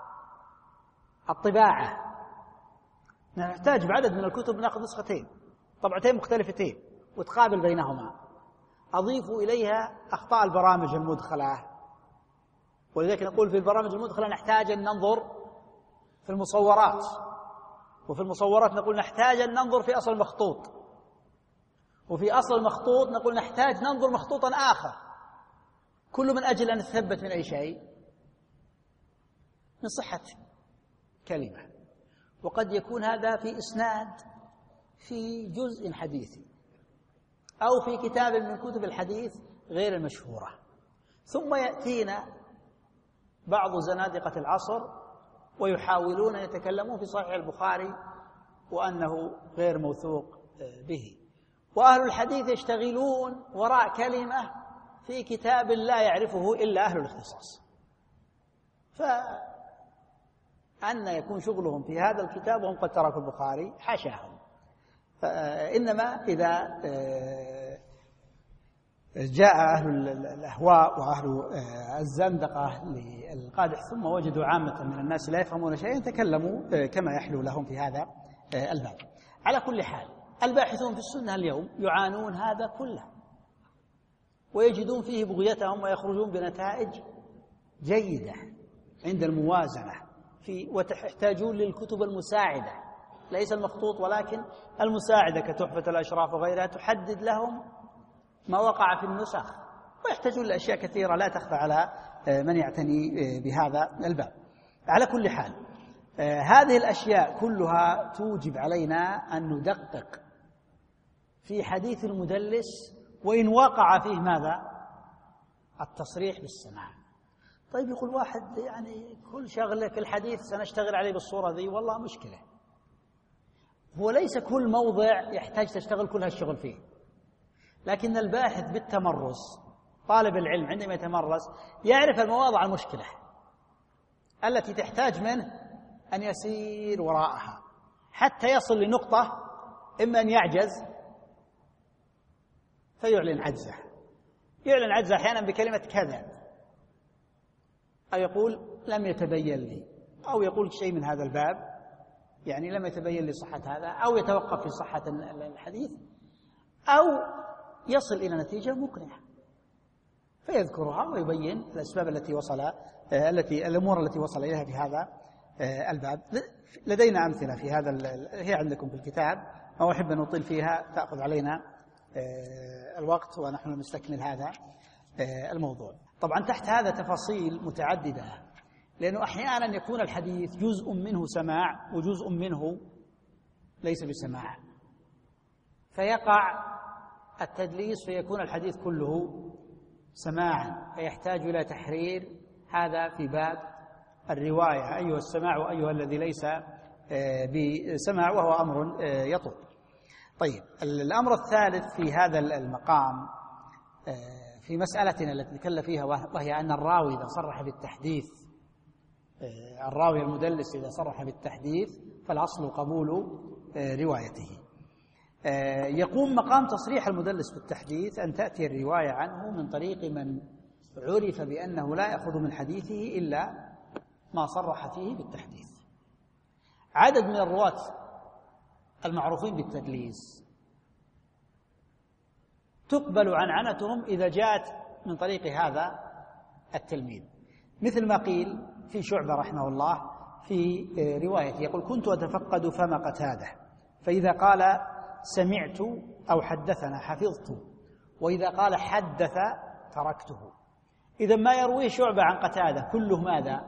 الطباعة. نحتاج بعدد من الكتب نأخذ نسختين طبعتين مختلفتين وتقابل بينهما، أضيف إليها أخطاء البرامج المدخلة. ولذلك نقول في البرامج المدخلة نحتاج أن ننظر في المصورات، وفي المصورات نقول نحتاج أن ننظر في أصل المخطوط، وفي أصل المخطوط نقول نحتاج ننظر مخطوطا آخر، كل من أجل أن نثبت من أي شيء، من صحة كلمة. وقد يكون هذا في إسناد في جزء حديثي أو في كتاب من كتب الحديث غير المشهورة، ثم يأتينا بعض زنادقة العصر ويحاولون أن يتكلمون في صحيح البخاري وأنه غير موثوق به، وأهل الحديث يشتغلون وراء كلمة في كتاب لا يعرفه إلا أهل الاختصاص، فأن يكون شغلهم في هذا الكتاب وهم قد تركوا البخاري حاشاهم. إنما إذا جاء أهل الأهواء وأهل الزندقة للقادح ثم وجدوا عامة من الناس لا يفهمون شيئا تكلموا كما يحلو لهم في هذا الباب. على كل حال الباحثون في السنة اليوم يعانون هذا كله ويجدون فيه بغيتهم ويخرجون بنتائج جيدة عند الموازنة في، وتحتاجون للكتب المساعدة ليس المخطوط ولكن المساعدة كتحفة الأشراف وغيرها تحدد لهم ما وقع في النسخ، ويحتاجون لأشياء كثيرة لا تخفى على من يعتني بهذا الباب. على كل حال هذه الأشياء كلها توجب علينا أن ندقق في حديث المدلس وإن وقع فيه ماذا؟ التصريح بالسماع. طيب يقول واحد يعني كل شغله في الحديث سنشتغل عليه بالصورة ذي، والله مشكلة، هو ليس كل موضع يحتاج تشتغل كل هالشغل فيه، لكن الباحث بالتمرس طالب العلم عندما يتمرس يعرف المواضع المشكلة التي تحتاج منه أن يسير وراءها حتى يصل لنقطة إما أن يعجز فيعلن عجزه، يعلن عجزه أحيانا بكلمة كذا، أو يقول لم يتبين لي، أو يقول شيء من هذا الباب يعني لم يتبين لي صحة هذا، أو يتوقف في صحة الحديث، أو يصل إلى نتيجة مقنعة فيذكرها ويبين الأسباب التي وصل التي الأمور التي وصل إليها في هذا الباب. لدينا أمثلة في هذا، هي عندكم في الكتاب، ما أحب أن نطيل فيها تأخذ علينا الوقت ونحن نستكمل هذا الموضوع. طبعا تحت هذا تفاصيل متعددة، لأنه أحيانا يكون الحديث جزء منه سماع وجزء منه ليس بسماع، فيقع التدليس فيكون الحديث كله سماعا، فيحتاج إلى تحرير هذا في باب الرواية، أيها السماع وأيها الذي ليس بسماع، وهو أمر يطول. طيب الأمر الثالث في هذا المقام في مسألتنا التي نتكلم فيها، وهي أن الراوي إذا صرح بالتحديث، الراوي المدلس إذا صرح بالتحديث فالأصل قبول روايته. يقوم مقام تصريح المدلس بالتحديث أن تأتي الرواية عنه من طريق من عرف بأنه لا يأخذ من حديثه إلا ما صرح فيه بالتحديث. عدد من الرواة المعروفين بالتدليس تقبل عنعنتهم إذا جاءت من طريق هذا التلميذ، مثل ما قيل في شعبة رحمه الله في روايته، يقول كنت أتفقد فم قتادة، فإذا قال سمعت أو حدثنا حفظت، وإذا قال حدث تركته. إذا ما يرويه شعبة عن قتادة كله ماذا؟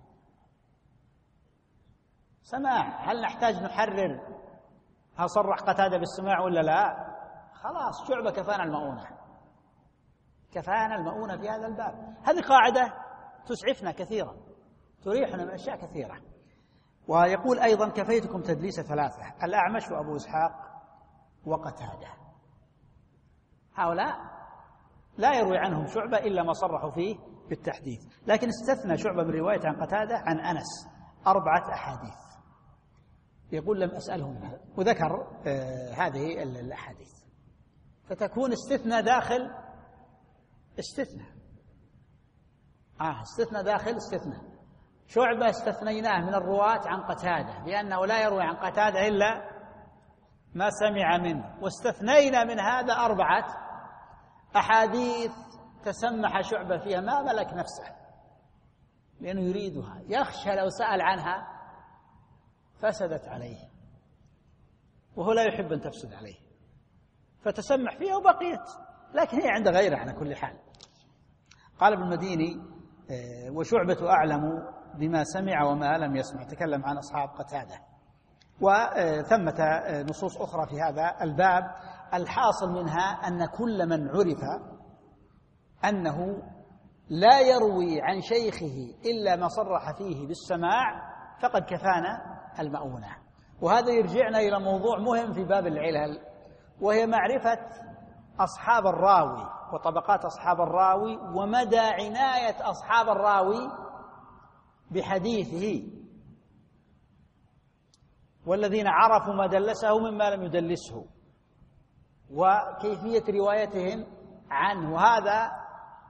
سماع. هل نحتاج نحرر هل صرح قتادة بالسماع ولا لا؟ خلاص شعبة كفانا المؤونة، كفانا المؤونة في هذا الباب. هذه قاعدة تسعفنا كثيرا، تريحنا من أشياء كثيرة. ويقول أيضا كفيتكم تدليس ثلاثة، الأعمش وأبو إسحاق وقتادة، هؤلاء لا يروي عنهم شعبة إلا ما صرحوا فيه بالتحديث، لكن استثنى شعبة من رواية عن قتادة عن أنس أربعة أحاديث، يقول لم أسألهم، وذكر آه هذه الأحاديث، فتكون استثناء داخل استثناء آه استثناء داخل استثناء. شعبة استثنيناه من الرواة عن قتادة لأنه لا يروي عن قتادة إلا ما سمع منه، واستثنينا من هذا أربعة أحاديث تسمح شعبة فيها ما ملك نفسه لأنه يريدها، يخشى لو سأل عنها فسدت عليه، وهو لا يحب أن تفسد عليه، فتسمح فيها وبقيت، لكن هي عند غيره على كل حال. قال ابن المديني: وشعبة أعلم بما سمع وما لم يسمع. تكلم عن أصحاب قتادة. وثمة نصوص أخرى في هذا الباب، الحاصل منها أن كل من عرف أنه لا يروي عن شيخه إلا ما صرح فيه بالسماع فقد كفانا المؤونة. وهذا يرجعنا إلى موضوع مهم في باب العلل، وهي معرفة أصحاب الراوي وطبقات أصحاب الراوي ومدى عناية أصحاب الراوي بحديثه، والذين عرفوا ما دلسه مما لم يدلسه، وكيفية روايتهم عنه. هذا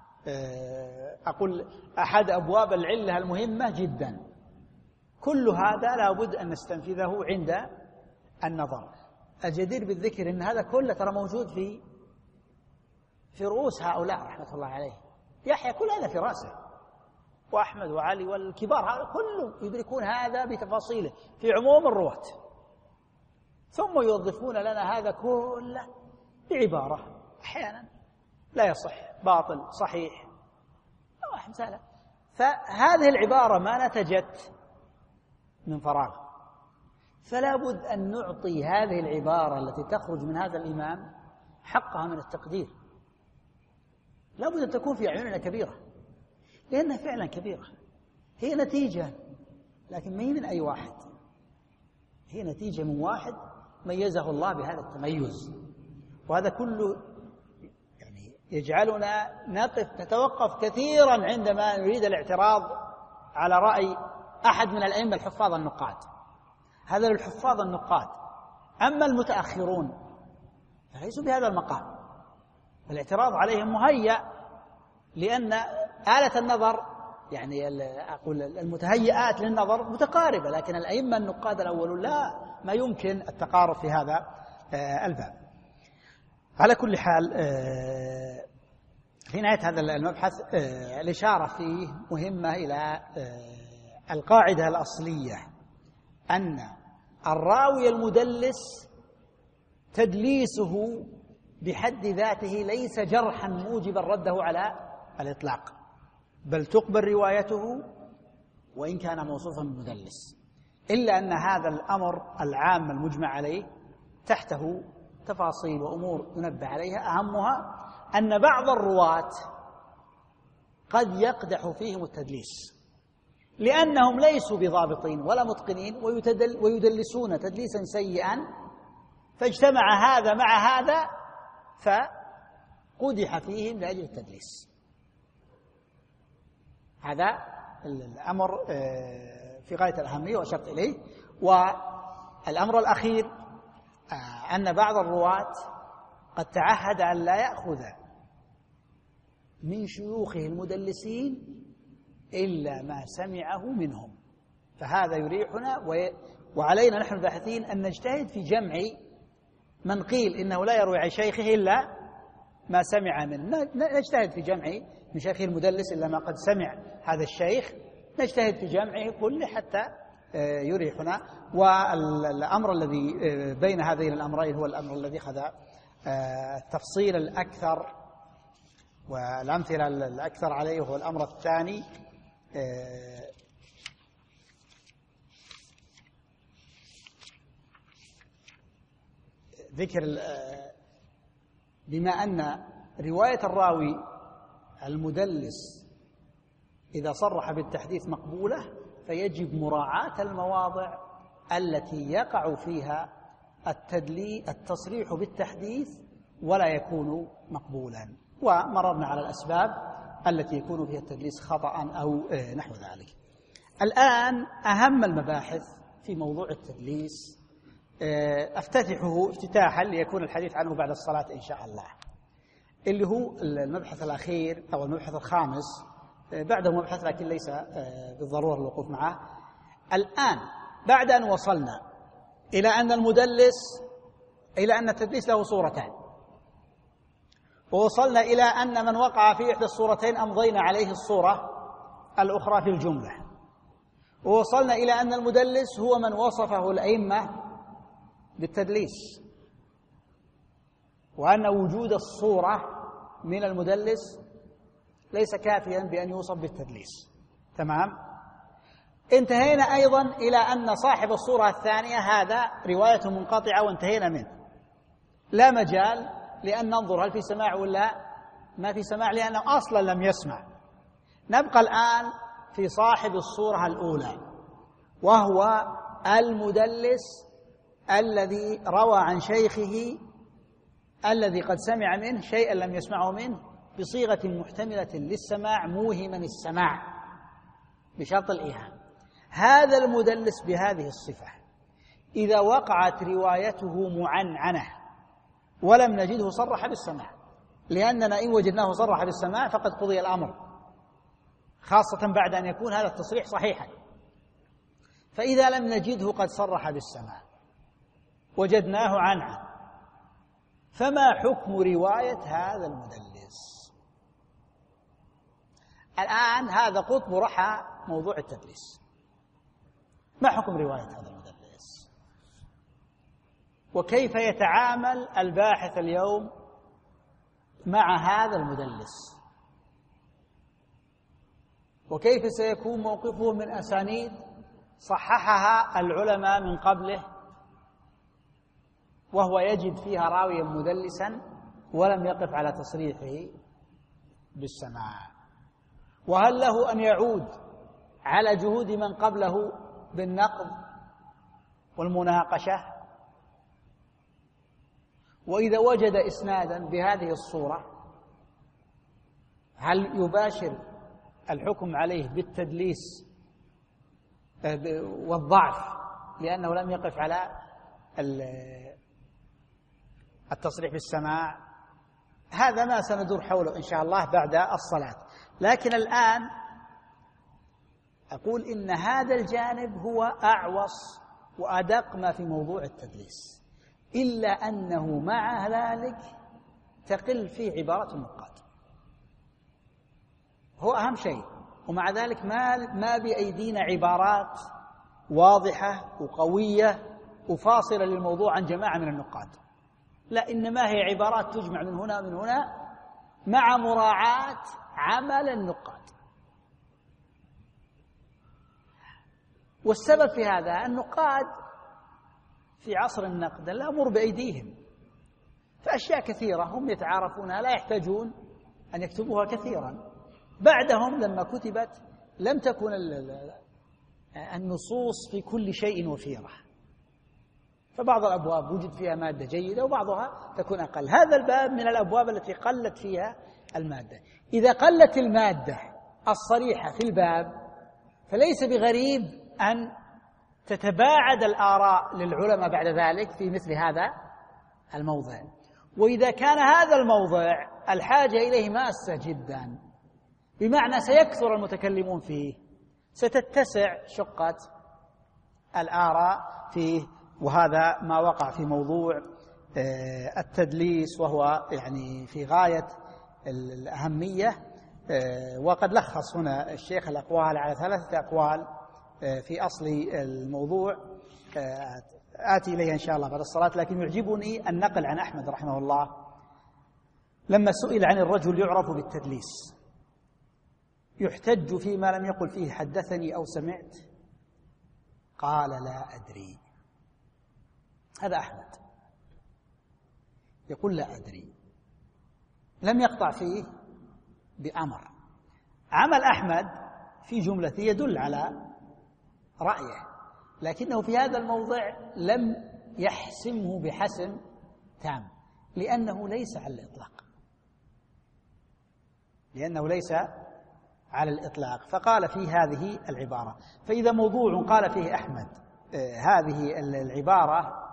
أقول أحد أبواب العلة المهمة جدا. كل هذا لا بد أن نستنفذه عند النظر. الجدير بالذكر أن هذا كله ترى موجود في في رؤوس هؤلاء رحمة الله عليه. يحيى كل هذا في رأسه، وأحمد وعلي والكبار هؤلاء كلهم يدركون هذا بتفاصيله في عموم الرواة، ثم يوظفون لنا هذا كله بعبارة أحيانا لا يصح، باطل، صحيح، أو أمثاله. فهذه العبارة ما نتجت من فراغ، فلا بد أن نعطي هذه العبارة التي تخرج من هذا الإمام حقها من التقدير. لا بد أن تكون في أعيننا كبيرة، لأنها فعلا كبيرة. هي نتيجة، لكن ما هي من أي واحد، هي نتيجة من واحد ميزه الله بهذا التميز. وهذا كله يعني يجعلنا نقف نتوقف كثيرا عندما نريد الاعتراض على رأي أحد من الأئمة الحفاظ النقاد. هذا للحفاظ النقاد، أما المتأخرون فليسوا بهذا المقام، الاعتراض عليهم مهيأ، لأن آلة النظر يعني أقول المتهيئات للنظر متقاربة، لكن الأئمة النقاد الأولون لا، ما يمكن التقارب في هذا الباب. على كل حال في نهاية هذا المبحث الإشارة فيه مهمة إلى القاعدة الأصلية أن الراوي المدلس تدليسه بحد ذاته ليس جرحا موجبا رده على الإطلاق، بل تقبل روايته وإن كان موصوفا بالمدلس، إلا أن هذا الأمر العام المجمع عليه تحته تفاصيل وأمور ينبه عليها. أهمها أن بعض الرواة قد يقدح فيهم التدليس لأنهم ليسوا بضابطين ولا متقنين ويتدل ويدلسون تدليسا سيئا، فاجتمع هذا مع هذا فقدح فيهم لأجل التدليس. هذا الأمر في غاية الأهمية وأشرت إليه. والأمر الأخير أن بعض الرواة قد تعهد أن لا يأخذ من شيوخه المدلسين إلا ما سمعه منهم، فهذا يريحنا، وعلينا نحن الباحثين أن نجتهد في جمع من قيل إنه لا يروي عن شيخه إلا ما سمع منه، نجتهد في جمع من شيخه المدلس إلا ما قد سمع هذا الشيخ، نجتهد في جمعه كله حتى يريحنا. والأمر الذي بين هذين الأمرين هو الأمر الذي أخذ التفصيل الأكثر والأمثلة الأكثر عليه، هو الأمر الثاني ذكر بما أن رواية الراوي المدلس إذا صرح بالتحديث مقبولة، فيجب مراعاة المواضع التي يقع فيها التدلي التصريح بالتحديث ولا يكون مقبولا، ومررنا على الأسباب التي يكون فيها التدليس خطأ أو نحو ذلك. الآن أهم المباحث في موضوع التدليس أفتتحه افتتاحا ليكون الحديث عنه بعد الصلاة إن شاء الله، اللي هو المبحث الأخير أو المبحث الخامس، بعده مبحث لكن ليس بالضرورة الوقوف معه. الآن بعد أن وصلنا إلى أن المدلس إلى أن التدليس له صورتان، ووصلنا إلى أن من وقع في إحدى الصورتين أمضينا عليه الصورة الأخرى في الجملة، ووصلنا إلى أن المدلس هو من وصفه الأئمة بالتدليس، وأن وجود الصورة من المدلس ليس كافيا بأن يوصف بالتدليس. تمام؟ انتهينا أيضا إلى أن صاحب الصورة الثانية هذا رواية منقطعة وانتهينا منه، لا مجال لأن ننظر هل في سماع ولا ما في سماع، لأنه أصلا لم يسمع. نبقى الآن في صاحب الصورة الأولى، وهو المدلس الذي روى عن شيخه الذي قد سمع منه شيئا لم يسمعه منه بصيغة محتملة للسماع موهما السماع بشرط الإيهام. هذا المدلس بهذه الصفة إذا وقعت روايته معنعنة ولم نجده صرح بالسماع، لأننا إن وجدناه صرح بالسماع فقد قضي الأمر، خاصة بعد أن يكون هذا التصريح صحيحا. فإذا لم نجده قد صرح بالسماع وجدناه عنعن، فما حكم رواية هذا المدلس؟ الآن هذا قطب رحى موضوع التدليس. ما حكم رواية هذا المدلس؟ وكيف يتعامل الباحث اليوم مع هذا المدلس؟ وكيف سيكون موقفه من أسانيد صححها العلماء من قبله وهو يجد فيها راويا مدلسا ولم يقف على تصريحه بالسماع؟ وهل له أن يعود على جهود من قبله بالنقد والمناقشة؟ وإذا وجد إسنادا بهذه الصورة هل يباشر الحكم عليه بالتدليس والضعف لأنه لم يقف على التصريح بالسماع؟ هذا ما سندور حوله إن شاء الله بعد الصلاة. لكن الآن أقول إن هذا الجانب هو أعوص وأدق ما في موضوع التدليس، إلا أنه مع ذلك تقل فيه عبارات النقاد، هو أهم شيء. ومع ذلك ما ما بأيدينا عبارات واضحة وقوية وفاصلة للموضوع عن جماعة من النقاد، لا، إنما هي عبارات تجمع من هنا من هنا مع مراعاة عمل النقاد. والسبب في هذا النقاد في عصر النقد الأمر بأيديهم، فأشياء كثيرة هم يتعارفونها لا يحتاجون أن يكتبوها كثيرا. بعدهم لما كتبت لم تكن النصوص في كل شيء وفيرة، فبعض الأبواب وجد فيها مادة جيدة وبعضها تكون أقل. هذا الباب من الأبواب التي قلت فيها المادة. إذا قلت المادة الصريحة في الباب فليس بغريب أن تتباعد الآراء للعلماء بعد ذلك في مثل هذا الموضع. وإذا كان هذا الموضع الحاجة إليه ماسة جدا، بمعنى سيكثر المتكلمون فيه، ستتسع شقة الآراء فيه. وهذا ما وقع في موضوع التدليس، وهو يعني في غاية الأهمية. وقد لخص هنا الشيخ الأقوال على ثلاثة أقوال في أصل الموضوع، آتي إليه إن شاء الله بعد الصلاة. لكن يعجبني النقل عن أحمد رحمه الله لما سئل عن الرجل يعرف بالتدليس يحتج فيما لم يقل فيه حدثني أو سمعت، قال لا أدري. هذا أحمد يقول لا أدري، لم يقطع فيه بأمر. عمل أحمد في جملة يدل على رأيه، لكنه في هذا الموضع لم يحسمه بحسم تام، لأنه ليس على الإطلاق لأنه ليس على الإطلاق فقال في هذه العبارة. فإذا موضوع قال فيه أحمد هذه العبارة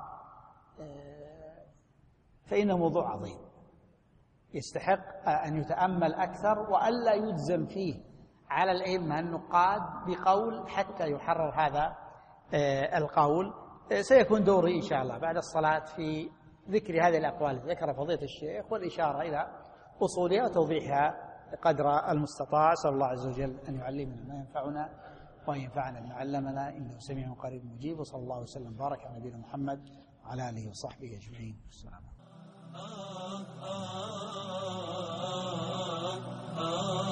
فإنه موضوع عظيم يستحق أن يتأمل أكثر، وألا يجزم فيه على الأئمة النقاد بقول حتى يحرر هذا القول. سيكون دوري إن شاء الله بعد الصلاة في ذكر هذه الأقوال التي ذكر فضيلة الشيخ والإشارة إلى أصولها وتوضيحها قدر المستطاع. أسأل الله عز وجل أن يعلمنا ما ينفعنا وأن ينفعنا بما علمنا، إنه سميع قريب مجيب. وصلى الله وسلم وبارك على نبينا محمد وعلى آله وصحبه أجمعين. السلام عليكم.